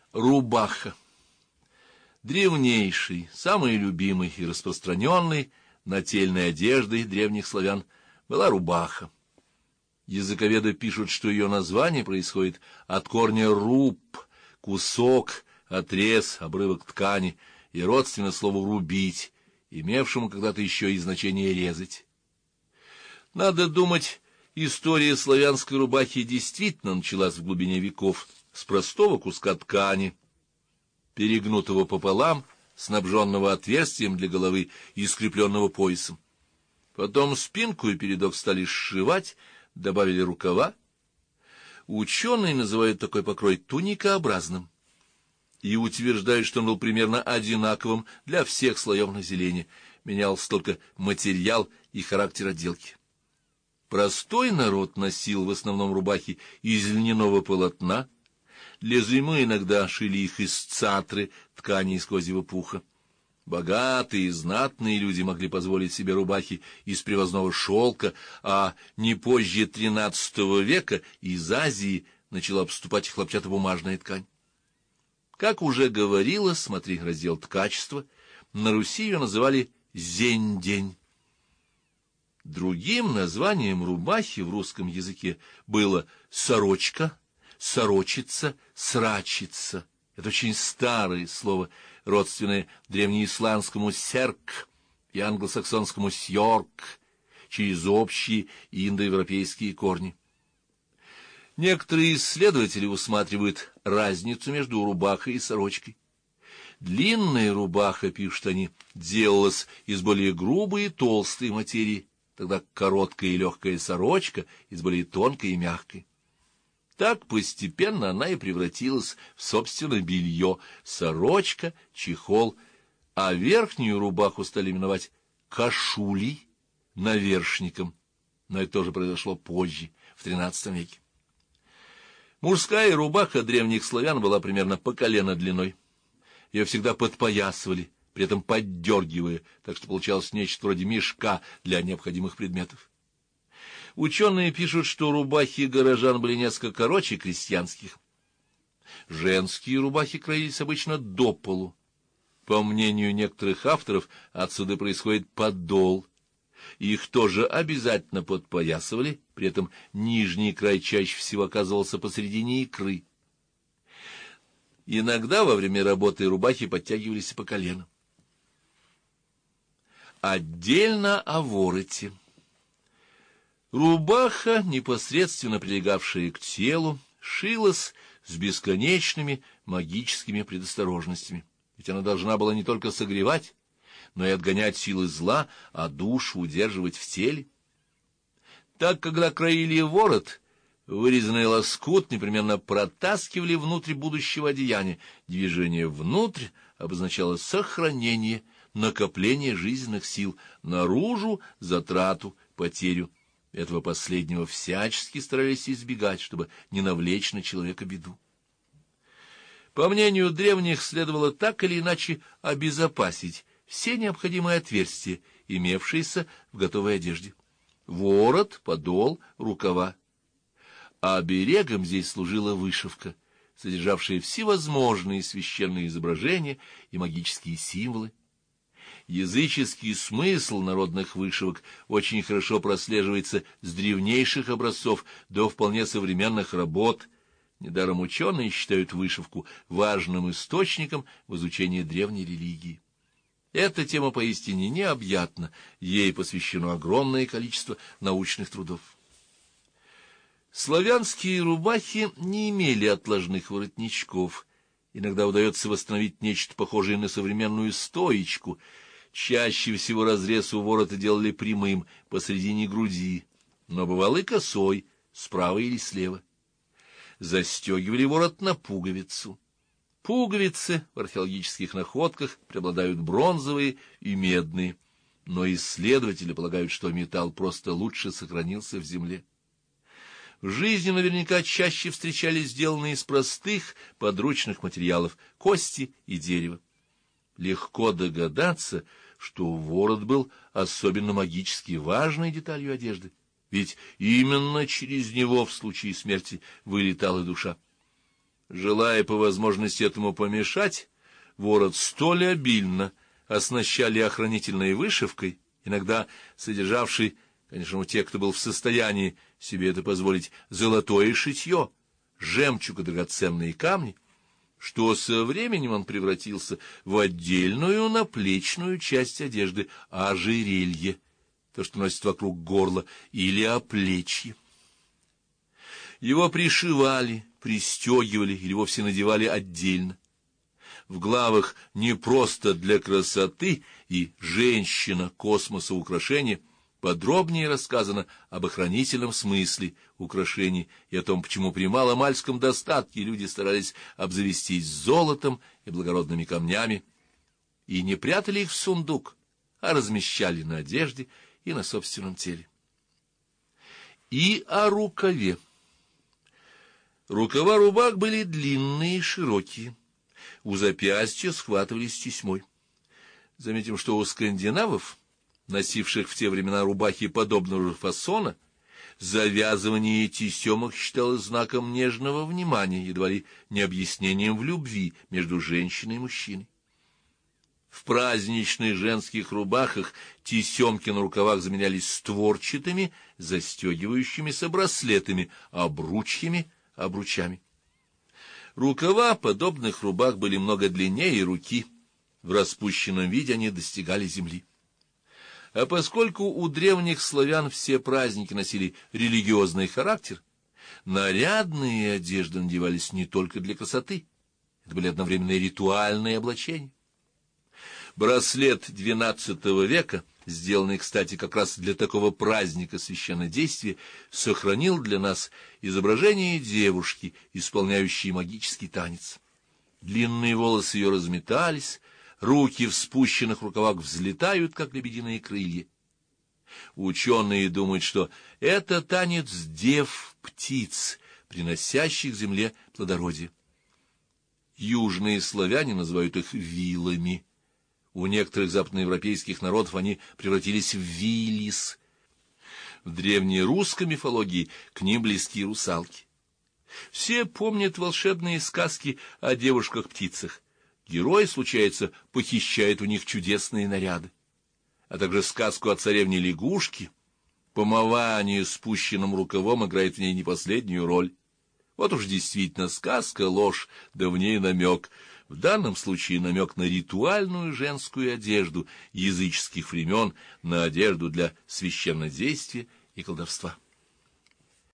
Рубаха. Древнейший, самый любимый и распространенный нательной одеждой древних славян была рубаха. Языковеды пишут, что ее название происходит от корня «руб», кусок, отрез, обрывок ткани, и родственно слову «рубить», имевшему когда-то еще и значение «резать». Надо думать, история славянской рубахи действительно началась в глубине веков с простого куска ткани, перегнутого пополам, снабженного отверстием для головы и скрепленного поясом. Потом спинку и передок стали сшивать, добавили рукава. Ученые называют такой покрой туникообразным и утверждают, что он был примерно одинаковым для всех слоев населения, менялся только материал и характер отделки. Простой народ носил в основном рубахи из льняного полотна, для зимы иногда шили их из цатры, ткани из козьего пуха. Богатые и знатные люди могли позволить себе рубахи из привозного шелка, а не позже XIII века из Азии начала поступать хлопчатобумажная ткань. Как уже говорилось, смотри раздел «Ткачество», на Руси ее называли «зень-день». Другим названием рубахи в русском языке было сорочка, сорочица, срачица. Это очень старое слово, родственное древнеисландскому «серк» и англосаксонскому «сьорк», через общие индоевропейские корни. Некоторые исследователи усматривают разницу между рубахой и сорочкой. Длинная рубаха, пишут они, делалась из более грубой и толстой материи, тогда короткая и легкая сорочка из более тонкой и мягкой. Так постепенно она и превратилась в, собственно, белье, сорочка, чехол, а верхнюю рубаху стали именовать кашулей, навершником, но это тоже произошло позже, в XIII веке. Мужская рубаха древних славян была примерно по колено длиной. Ее всегда подпоясывали, при этом поддергивая, так что получалось нечто вроде мешка для необходимых предметов. Ученые пишут, что рубахи горожан были несколько короче крестьянских. Женские рубахи кроились обычно до полу. По мнению некоторых авторов, отсюда происходит подол. Их тоже обязательно подпоясывали, при этом нижний край чаще всего оказывался посредине икры. Иногда во время работы рубахи подтягивались по колено. Отдельно о вороте. Рубаха, непосредственно прилегавшая к телу, шилась с бесконечными магическими предосторожностями. Ведь она должна была не только согревать, но и отгонять силы зла, а душу удерживать в теле. Так, когда кроили ворот, вырезанный лоскут непременно протаскивали внутрь будущего одеяния. Движение внутрь обозначало сохранение, накопление жизненных сил, наружу — затрату, потерю. Этого последнего всячески старались избегать, чтобы не навлечь на человека беду. По мнению древних, следовало так или иначе обезопасить все необходимые отверстия, имевшиеся в готовой одежде. Ворот, подол, рукава. А оберегом здесь служила вышивка, содержавшая всевозможные священные изображения и магические символы. Языческий смысл народных вышивок очень хорошо прослеживается с древнейших образцов до вполне современных работ. Недаром ученые считают вышивку важным источником в изучении древней религии. Эта тема поистине необъятна, ей посвящено огромное количество научных трудов. Славянские рубахи не имели отложных воротничков. Иногда удается восстановить нечто похожее на современную стоечку. Чаще всего разрез у ворота делали прямым, посредине груди, но бывал и косой, справа или слева. Застегивали ворот на пуговицу. Пуговицы в археологических находках преобладают бронзовые и медные, но исследователи полагают, что металл просто лучше сохранился в земле. В жизни наверняка чаще встречались сделанные из простых подручных материалов кости и дерева. Легко догадаться, что ворот был особенно магически важной деталью одежды, ведь именно через него в случае смерти вылетала душа. Желая по возможности этому помешать, ворот столь обильно оснащали охранительной вышивкой, иногда содержавшей, конечно, у тех, кто был в состоянии себе это позволить, золотое шитье, жемчуг и драгоценные камни, что со временем он превратился в отдельную наплечную часть одежды, ожерелье, то, что носит вокруг горла, или оплечье. Его пришивали, пристегивали или вовсе надевали отдельно. В главах «Не просто для красоты» и «Женщина, космоса, украшения» подробнее рассказано об охранительном смысле украшений и о том, почему при маломальском достатке люди старались обзавестись золотом и благородными камнями, и не прятали их в сундук, а размещали на одежде и на собственном теле. И о рукаве. Рукава рубах были длинные и широкие, у запястья схватывались тесьмой. Заметим, что у скандинавов, носивших в те времена рубахи подобного же фасона, завязывание тесемок считалось знаком нежного внимания, едва ли не объяснением в любви между женщиной и мужчиной. В праздничных женских рубахах тесемки на рукавах заменялись створчатыми, застегивающимися браслетами, обручьями, обручами. Рукава подобных рубах были много длиннее руки, в распущенном виде они достигали земли. А поскольку у древних славян все праздники носили религиозный характер, нарядные одежды надевались не только для красоты, это были одновременно и ритуальные облачения. Браслет XII века, сделанный, кстати, как раз для такого праздника священнодействия, сохранил для нас изображение девушки, исполняющей магический танец. Длинные волосы ее разметались, руки в спущенных рукавах взлетают, как лебединые крылья. Ученые думают, что это танец дев-птиц, приносящих земле плодородие. Южные славяне называют их вилами. У некоторых западноевропейских народов они превратились в вилис. В древнерусской мифологии к ним близки русалки. Все помнят волшебные сказки о девушках-птицах. Герой, случается, похищает у них чудесные наряды. А также сказку о царевне-лягушке. Помывание спущенным рукавом играет в ней не последнюю роль. Вот уж действительно сказка, ложь, да в ней намек. В данном случае намек на ритуальную женскую одежду языческих времен, на одежду для священнодействия и колдовства.